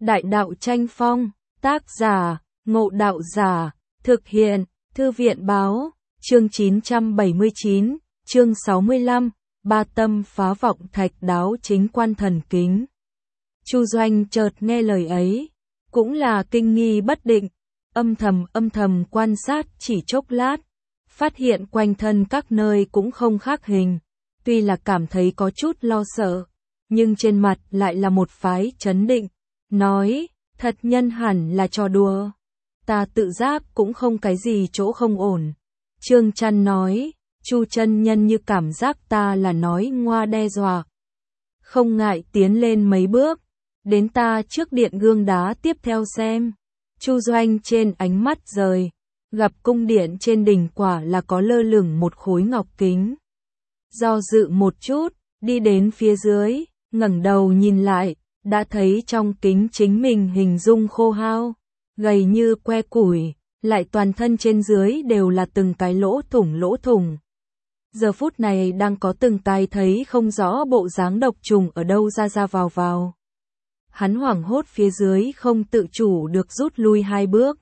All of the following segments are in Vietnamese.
Đại đạo tranh phong, tác giả, Ngộ Đạo Giả, thực hiện, Thư viện báo, chương 979, chương 65, ba tâm phá vọng thạch đáo chính quan thần kính. Chu Doanh chợt nghe lời ấy, cũng là kinh nghi bất định, âm thầm quan sát chỉ chốc lát, phát hiện quanh thân các nơi cũng không khác hình, tuy là cảm thấy có chút lo sợ, nhưng trên mặt lại là một phái trấn định, nói, thật nhân hẳn là trò đùa, ta tự giác cũng không cái gì chỗ không ổn. Trương Chăn nói, Chu chân nhân như cảm giác ta là nói ngoa đe dọa, không ngại tiến lên mấy bước, đến ta trước điện gương đá tiếp theo xem. Chu Doanh trên ánh mắt rời, gặp cung điện trên đỉnh quả là có lơ lửng một khối ngọc kính. Do dự một chút, đi đến phía dưới, ngẩng đầu nhìn lại, đã thấy trong kính chính mình hình dung khô hao, gầy như que củi, lại toàn thân trên dưới đều là từng cái lỗ thủng. Giờ phút này đang có từng cái thấy không rõ bộ dáng độc trùng ở đâu ra vào. Hắn hoảng hốt phía dưới không tự chủ được rút lui hai bước.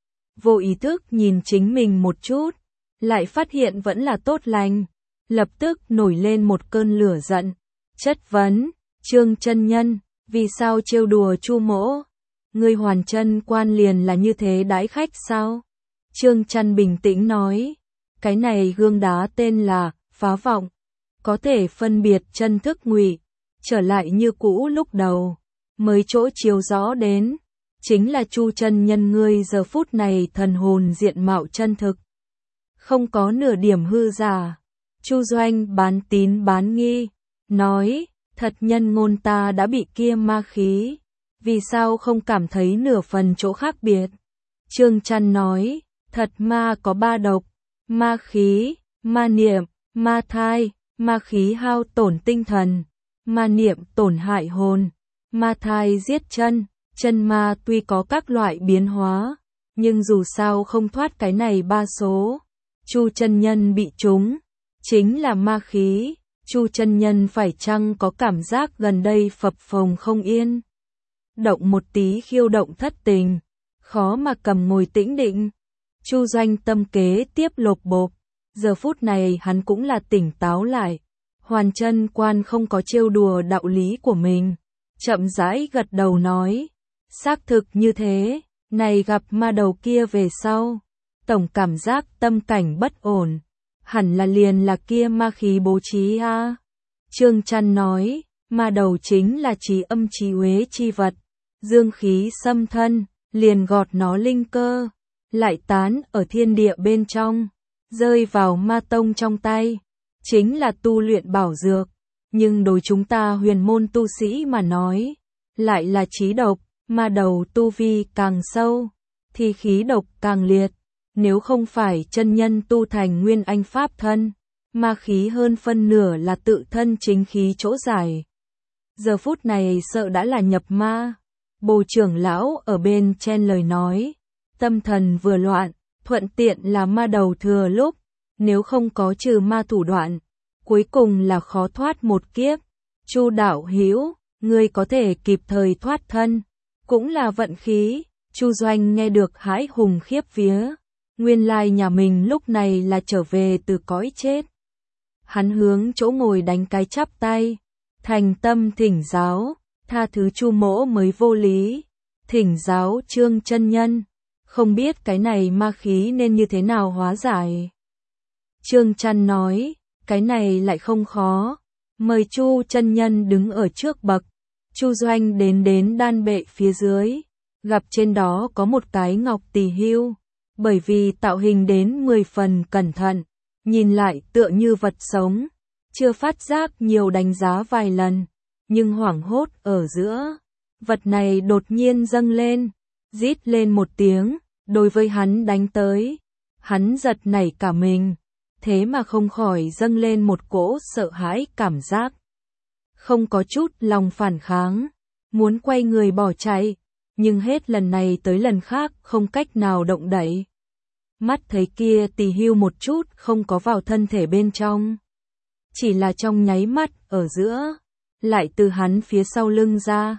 Vô ý thức nhìn chính mình một chút, lại phát hiện vẫn là tốt lành, lập tức nổi lên một cơn lửa giận, chất vấn, Trương chân nhân, vì sao trêu đùa Chu mỗ? Ngươi Hoàn Chân quan liền là như thế đãi khách sao? Trương Chăn bình tĩnh nói, cái này gương đá tên là phá vọng, có thể phân biệt chân thức ngụy, trở lại như cũ lúc đầu, mới chỗ chiếu rõ đến, chính là Chu chân nhân ngươi giờ phút này thần hồn diện mạo chân thực, không có nửa điểm hư giả. Chu Doanh bán tín bán nghi, nói, thật nhân ngôn ta đã bị kia ma khí, vì sao không cảm thấy nửa phần chỗ khác biệt? Trương Chăn nói, thật ma có ba độc, ma khí, ma niệm, ma thai, ma khí hao tổn tinh thần, ma niệm tổn hại hồn, ma thai giết chân ma tuy có các loại biến hóa, nhưng dù sao không thoát cái này ba số. Chu chân nhân bị trúng, chính là ma khí. Chu chân nhân phải chăng có cảm giác gần đây phập phồng không yên? Động một tí khiêu động thất tình, khó mà cầm ngồi tĩnh định. Chu Doanh tâm kế tiếp lột bộp, giờ phút này hắn cũng là tỉnh táo lại. Hoàn Chân quan không có trêu đùa đạo lý của mình, chậm rãi gật đầu nói, xác thực như thế, này gặp ma đầu kia về sau, tổng cảm giác tâm cảnh bất ổn. Hẳn là liền là kia ma khí bố trí a. Trương Chăn nói, ma đầu chính là trí âm trí uế chi vật, dương khí xâm thân, liền gọt nó linh cơ, lại tán ở thiên địa bên trong, rơi vào ma tông trong tay, chính là tu luyện bảo dược, nhưng đối chúng ta huyền môn tu sĩ mà nói, lại là trí độc, ma đầu tu vi càng sâu, thì khí độc càng liệt. Nếu không phải chân nhân tu thành nguyên anh pháp thân, ma khí hơn phân nửa là tự thân chính khí chỗ giải. Giờ phút này sợ đã là nhập ma. Bồ trưởng lão ở bên chen lời nói, tâm thần vừa loạn, thuận tiện là ma đầu thừa lúc, nếu không có trừ ma thủ đoạn, cuối cùng là khó thoát một kiếp. Chu đạo hữu, ngươi có thể kịp thời thoát thân, cũng là vận khí. Chu Doanh nghe được hãi hùng khiếp vía. Nguyên lai nhà mình lúc này là trở về từ cõi chết. Hắn hướng chỗ ngồi đánh cái chắp tay, thành tâm thỉnh giáo, tha thứ Chu mỗ mới vô lý, thỉnh giáo Trương chân nhân, không biết cái này ma khí nên như thế nào hóa giải. Trương Chăn nói, cái này lại không khó, mời Chu chân nhân đứng ở trước bậc. Chu Doanh đến đan bệ phía dưới, gặp trên đó có một cái ngọc tỳ hưu. Bởi vì tạo hình đến 10 phần cẩn thận, nhìn lại tựa như vật sống, chưa phát giác nhiều đánh giá vài lần, nhưng hoảng hốt ở giữa, vật này đột nhiên dâng lên, rít lên một tiếng, đối với hắn đánh tới, hắn giật nảy cả mình, thế mà không khỏi dâng lên một cỗ sợ hãi cảm giác, không có chút lòng phản kháng, muốn quay người bỏ chạy. Nhưng hết lần này tới lần khác không cách nào động đậy. Mắt thấy kia tỳ hưu một chút không có vào thân thể bên trong. Chỉ là trong nháy mắt ở giữa, lại từ hắn phía sau lưng ra,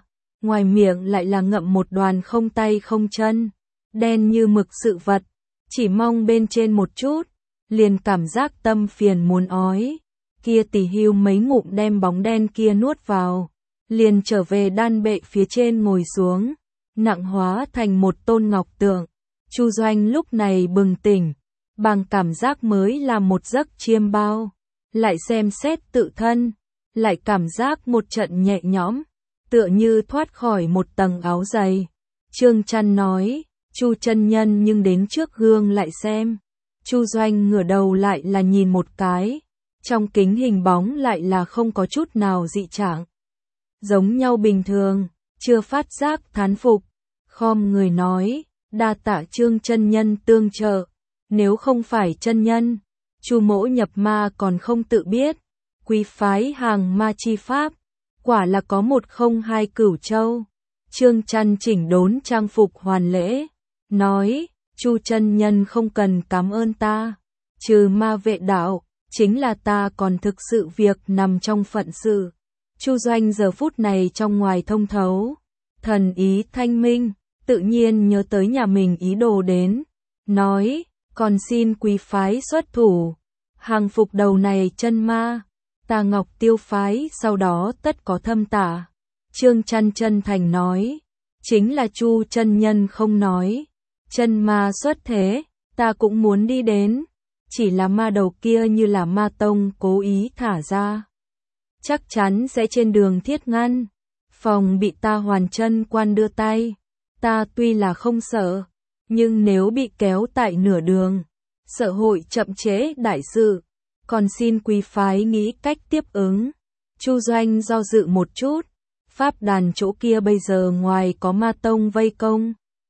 ngoài miệng lại là ngậm một đoàn không tay không chân, đen như mực sự vật, chỉ mong bên trên một chút, liền cảm giác tâm phiền muốn ói. Kia tỉ hưu mấy ngụm đem bóng đen kia nuốt vào, liền trở về đan bệ phía trên ngồi xuống, nặng hóa thành một tôn ngọc tượng. Chu Doanh lúc này bừng tỉnh, bằng cảm giác mới là một giấc chiêm bao, lại xem xét tự thân, lại cảm giác một trận nhẹ nhõm, tựa như thoát khỏi một tầng áo dày. Trương Chăn nói, Chu chân nhân nhưng đến trước gương lại xem. Chu Doanh ngửa đầu lại là nhìn một cái, trong kính hình bóng lại là không có chút nào dị trạng, giống nhau bình thường, chưa phát giác thán phục, khom người nói, đa tạ Trương chân nhân tương trợ, nếu không phải chân nhân, Chu mỗ nhập ma còn không tự biết, quý phái hàng ma chi pháp, quả là có một không hai cửu châu. Trương Chăn chỉnh đốn trang phục hoàn lễ, nói, Chu chân nhân không cần cảm ơn ta, trừ ma vệ đạo, chính là ta còn thực sự việc nằm trong phận sự. Chu Doanh giờ phút này trong ngoài thông thấu, thần ý thanh minh, tự nhiên nhớ tới nhà mình ý đồ đến, nói, còn xin quý phái xuất thủ, hàng phục đầu này chân ma, ta Ngọc Tiêu phái sau đó tất có thâm tả. Trương Chăn chân thành nói, chính là Chu chân nhân không nói, chân ma xuất thế, ta cũng muốn đi đến, chỉ là ma đầu kia như là ma tông cố ý thả ra, chắc chắn sẽ trên đường thiết ngăn, phòng bị ta Hoàn Chân quan đưa tay. Ta tuy là không sợ, nhưng nếu bị kéo tại nửa đường, sợ hội chậm chế đại sự, còn xin quý phái nghĩ cách tiếp ứng. Chu Doanh do dự một chút, pháp đàn chỗ kia bây giờ ngoài có ma tông vây công,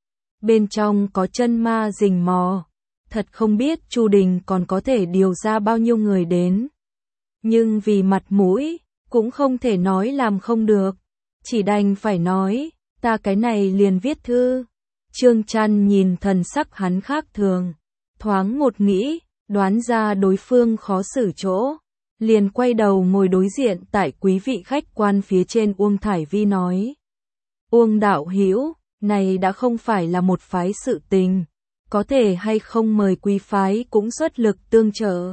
bên trong có chân ma rình mò, thật không biết Chu Đình còn có thể điều ra bao nhiêu người đến. Nhưng vì mặt mũi, cũng không thể nói làm không được, chỉ đành phải nói, ta cái này liền viết thư. Trương Chăn nhìn thần sắc hắn khác thường, thoáng một nghĩ, đoán ra đối phương khó xử chỗ, liền quay đầu ngồi đối diện tại quý vị khách quan phía trên. Uông Thải Vi nói, Uông đạo hữu, này đã không phải là một phái sự tình, có thể hay không mời quý phái cũng xuất lực tương trợ.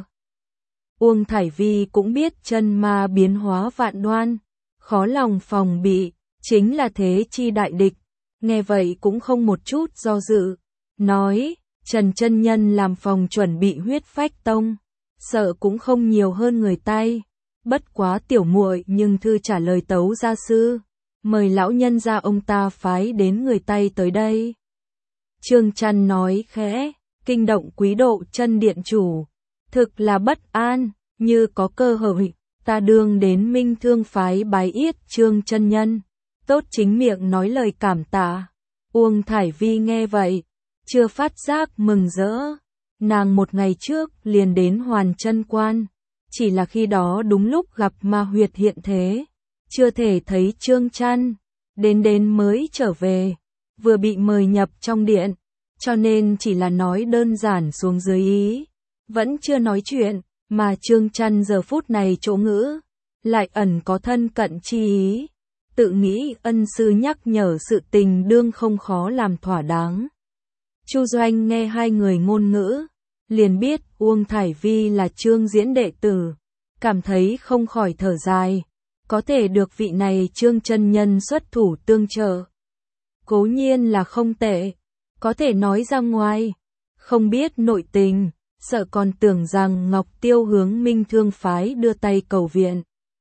Uông Thải Vi cũng biết chân ma biến hóa vạn đoan, khó lòng phòng bị, chính là thế chi đại địch, nghe vậy cũng không một chút do dự, nói, Trần chân nhân làm phòng chuẩn bị Huyết Phách Tông, sợ cũng không nhiều hơn người tay, bất quá tiểu muội nhưng thư trả lời tấu gia sư, mời lão nhân gia ông ta phái đến người tay tới đây. Trương Chăn nói khẽ, kinh động quý độ chân điện chủ, thực là bất an, như có cơ hội, ta đương đến Minh Thương phái bái yết Trương chân nhân, tốt chính miệng nói lời cảm tạ. Uông Thải Vi nghe vậy, chưa phát giác mừng rỡ, nàng một ngày trước liền đến Hoàn Chân quan, chỉ là khi đó đúng lúc gặp ma huyệt hiện thế, chưa thể thấy Trương Chăn, đến mới trở về, vừa bị mời nhập trong điện, cho nên chỉ là nói đơn giản xuống dưới ý, vẫn chưa nói chuyện, mà Trương Chăn giờ phút này chỗ ngữ, lại ẩn có thân cận chi ý, tự nghĩ ân sư nhắc nhở sự tình đương không khó làm thỏa đáng. Chu Doanh nghe hai người ngôn ngữ, liền biết Uông Thải Vi là Trương Diễn đệ tử, cảm thấy không khỏi thở dài, có thể được vị này Trương chân nhân xuất thủ tương trợ, cố nhiên là không tệ, có thể nói ra ngoài, không biết nội tình, sợ còn tưởng rằng Ngọc Tiêu hướng Minh Thương phái đưa tay cầu viện.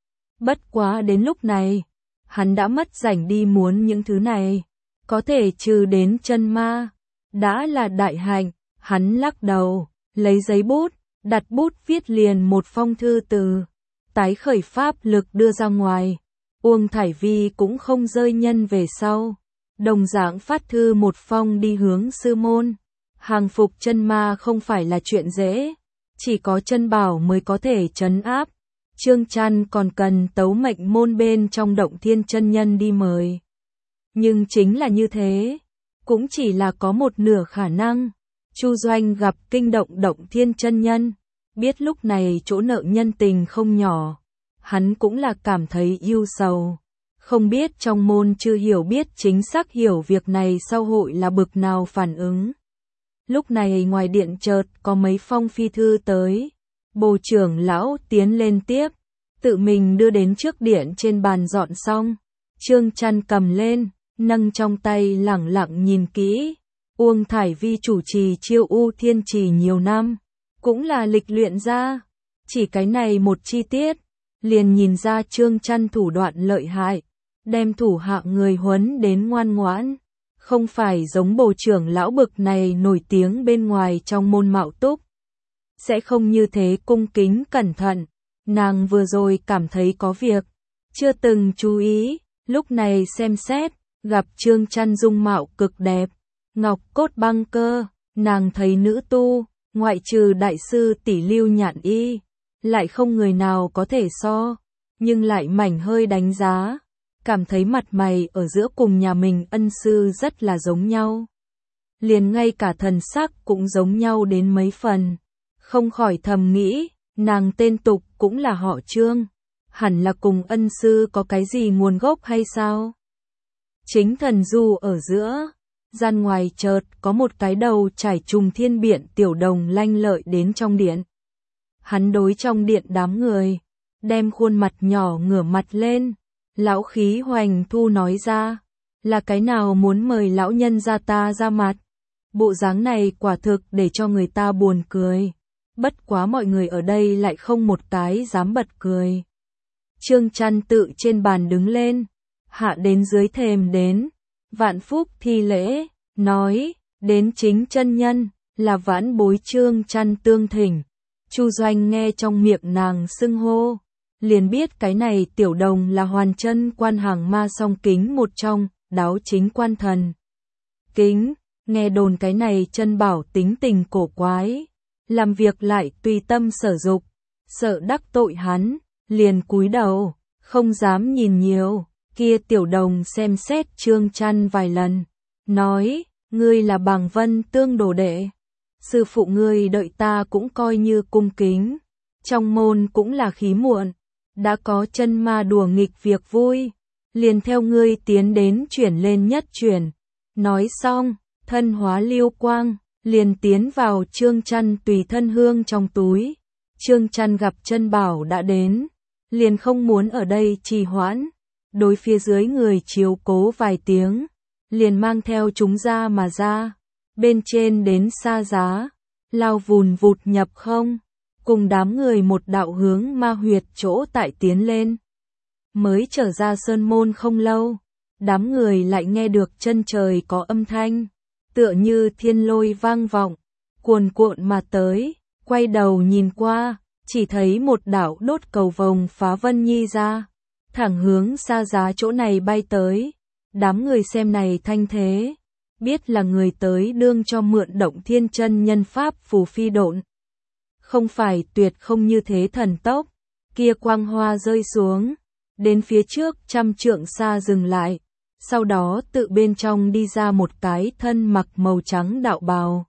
Bất quá đến lúc này, hắn đã mất rảnh đi muốn những thứ này, có thể trừ đến chân ma, đã là đại hạnh. Hắn lắc đầu, lấy giấy bút, đặt bút viết liền một phong thư từ, tái khởi pháp lực đưa ra ngoài. Uông Thải Vi cũng không rơi nhân về sau, đồng dạng phát thư một phong đi hướng sư môn. Hàng phục chân ma không phải là chuyện dễ, chỉ có chân bảo mới có thể trấn áp. Trương Chăn còn cần tấu mệnh môn bên trong Động Thiên chân nhân đi mời. Nhưng chính là như thế, cũng chỉ là có một nửa khả năng. Chu Doanh gặp kinh động Động Thiên chân nhân, biết lúc này chỗ nợ nhân tình không nhỏ, hắn cũng là cảm thấy ưu sầu, Không biết trong môn chưa hiểu biết chính xác hiểu việc này sau hội là bực nào phản ứng. Lúc này ngoài điện chợt có mấy phong phi thư tới. Bồ trưởng lão tiến lên tiếp, tự mình đưa đến trước điện trên bàn dọn xong. Trương Chăn cầm lên, nâng trong tay lẳng lặng nhìn kỹ. Uông Thải Vi chủ trì Chiêu U Thiên Trì nhiều năm, cũng là lịch luyện ra. Chỉ cái này một chi tiết, liền nhìn ra Trương Chăn thủ đoạn lợi hại, đem thủ hạ người huấn đến ngoan ngoãn. Không phải giống bồ trưởng lão bực này nổi tiếng bên ngoài trong môn mạo túc. Sẽ không như thế cung kính cẩn thận. Nàng vừa rồi cảm thấy có việc, chưa từng chú ý, lúc này xem xét, gặp Trương Chăn dung mạo cực đẹp, ngọc cốt băng cơ, nàng thấy nữ tu, ngoại trừ đại sư Tỷ Lưu Nhạn Y, lại không người nào có thể so, nhưng lại mảnh hơi đánh giá, cảm thấy mặt mày ở giữa cùng nhà mình ân sư rất là giống nhau. Liền ngay cả thần sắc cũng giống nhau đến mấy phần, không khỏi thầm nghĩ, nàng tên tục cũng là họ Trương, hẳn là cùng ân sư có cái gì nguồn gốc hay sao? Chính thần du ở giữa, gian ngoài chợt có một cái đầu trải trùng thiên biện tiểu đồng lanh lợi đến trong điện. Hắn đối trong điện đám người, đem khuôn mặt nhỏ ngửa mặt lên, lão khí hoành thu nói ra, là cái nào muốn mời lão nhân ra ta ra mặt. Bộ dáng này quả thực để cho người ta buồn cười, bất quá mọi người ở đây lại không một cái dám bật cười. Trương Chăn tự trên bàn đứng lên, hạ đến dưới thềm đến, vạn phúc thi lễ, nói, đến chính chân nhân, là vãn bối Trương Chăn tương thỉnh. Chu Doanh nghe trong miệng nàng xưng hô, liền biết cái này tiểu đồng là hoàn chân quan hàng ma song kính một trong, đáo chính quan thần. Kính, nghe đồn cái này chân bảo tính tình cổ quái, làm việc lại tùy tâm sở dục, sợ đắc tội hắn, liền cúi đầu, không dám nhìn nhiều. Kia tiểu đồng xem xét Trương Chăn vài lần, nói, ngươi là Bàng Vân Tương đồ đệ, sư phụ ngươi đợi ta cũng coi như cung kính, trong môn cũng là khí muộn, đã có chân ma đùa nghịch việc vui, liền theo ngươi tiến đến chuyển lên nhất chuyển. Nói xong, thân hóa lưu quang, liền tiến vào Trương Chăn tùy thân hương trong túi. Trương Chăn gặp chân bảo đã đến, liền không muốn ở đây trì hoãn, đối phía dưới người chiếu cố vài tiếng, liền mang theo chúng ra mà ra, bên trên đến xa giá, lao vùn vụt nhập không, cùng đám người một đạo hướng ma huyệt chỗ tại tiến lên. Mới trở ra sơn môn không lâu, đám người lại nghe được chân trời có âm thanh, tựa như thiên lôi vang vọng, cuồn cuộn mà tới, quay đầu nhìn qua, chỉ thấy một đạo đốt cầu vồng phá vân nhi ra, thẳng hướng xa giá chỗ này bay tới. Đám người xem này thanh thế, biết là người tới đương cho mượn Động Thiên chân nhân pháp phù phi độn. Không phải tuyệt không như thế thần tốc, kia quang hoa rơi xuống, đến phía trước 100 trượng xa dừng lại, sau đó tự bên trong đi ra một cái thân mặc màu trắng đạo bào.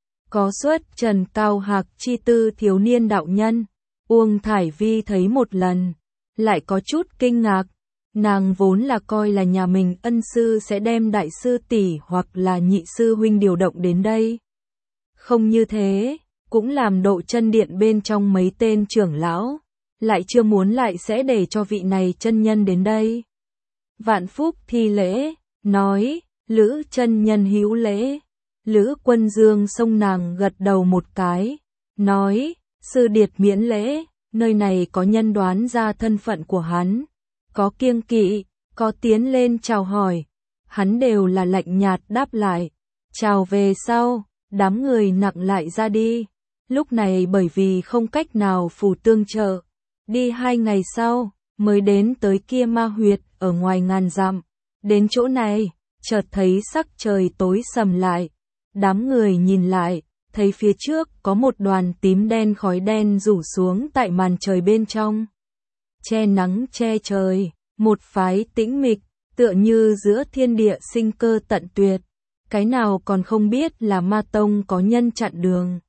Có xuất trần cao hạc chi tư thiếu niên đạo nhân, Uông Thải Vi thấy một lần, lại có chút kinh ngạc. Nàng vốn là coi là nhà mình ân sư sẽ đem đại sư tỷ hoặc là nhị sư huynh điều động đến đây. Không như thế, cũng làm độ chân điện bên trong mấy tên trưởng lão, lại chưa muốn lại sẽ để cho vị này chân nhân đến đây. Vạn Phúc thi lễ, nói, Lữ chân nhân hữu lễ. Lữ Quân Dương xông nàng gật đầu một cái, nói, sư điệt miễn lễ, nơi này có nhân đoán ra thân phận của hắn. Có kiêng kỵ, có tiến lên chào hỏi, hắn đều là lạnh nhạt đáp lại. Chào về sau, đám người nặng lại ra đi. Lúc này bởi vì không cách nào phù tương trợ, đi 2 ngày sau, mới đến tới kia ma huyệt ở ngoài ngàn dặm. Đến chỗ này, chợt thấy sắc trời tối sầm lại. Đám người nhìn lại, thấy phía trước có một đoàn tím đen khói đen rủ xuống tại màn trời bên trong. Che nắng che trời, một phái tĩnh mịch, tựa như giữa thiên địa sinh cơ tận tuyệt, cái nào còn không biết là ma tông có nhân chặn đường.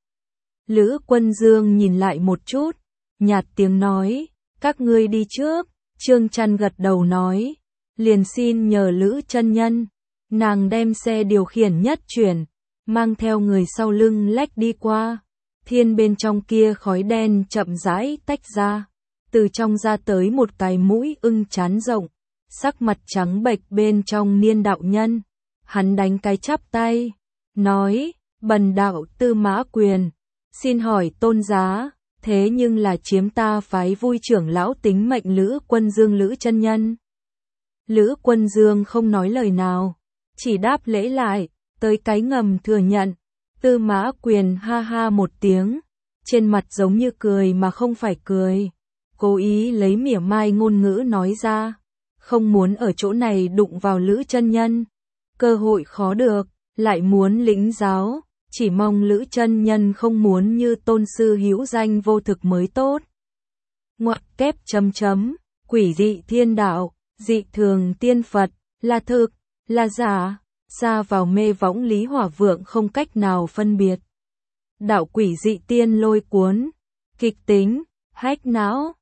Lữ Quân Dương nhìn lại một chút, nhạt tiếng nói, các ngươi đi trước. Trương Chăn gật đầu nói, liền xin nhờ Lữ chân nhân. Nàng đem xe điều khiển nhất chuyển, mang theo người sau lưng lách đi qua. Thiên bên trong kia khói đen chậm rãi tách ra, từ trong ra tới một cái mũi ưng trán rộng, sắc mặt trắng bệch bên trong Niên đạo nhân. Hắn đánh cái chắp tay, nói, bần đạo Tư Mã Quyền, xin hỏi tôn giá, thế nhưng là chiếm ta phái vui trưởng lão tính mệnh Lữ Quân Dương Lữ chân nhân. Lữ Quân Dương không nói lời nào, chỉ đáp lễ lại, tới cái ngầm thừa nhận. Tư Mã Quyền ha ha một tiếng, trên mặt giống như cười mà không phải cười, cố ý lấy mỉa mai ngôn ngữ nói ra, không muốn ở chỗ này đụng vào Lữ chân nhân, cơ hội khó được, lại muốn lĩnh giáo, chỉ mong Lữ chân nhân không muốn như tôn sư hữu danh vô thực mới tốt. Ngoặc kép chấm chấm, quỷ dị thiên đạo, dị thường tiên Phật, là thực, là giả, xa vào mê võng Lý Hỏa Vượng không cách nào phân biệt. Đạo quỷ dị tiên lôi cuốn, kịch tính, hách não.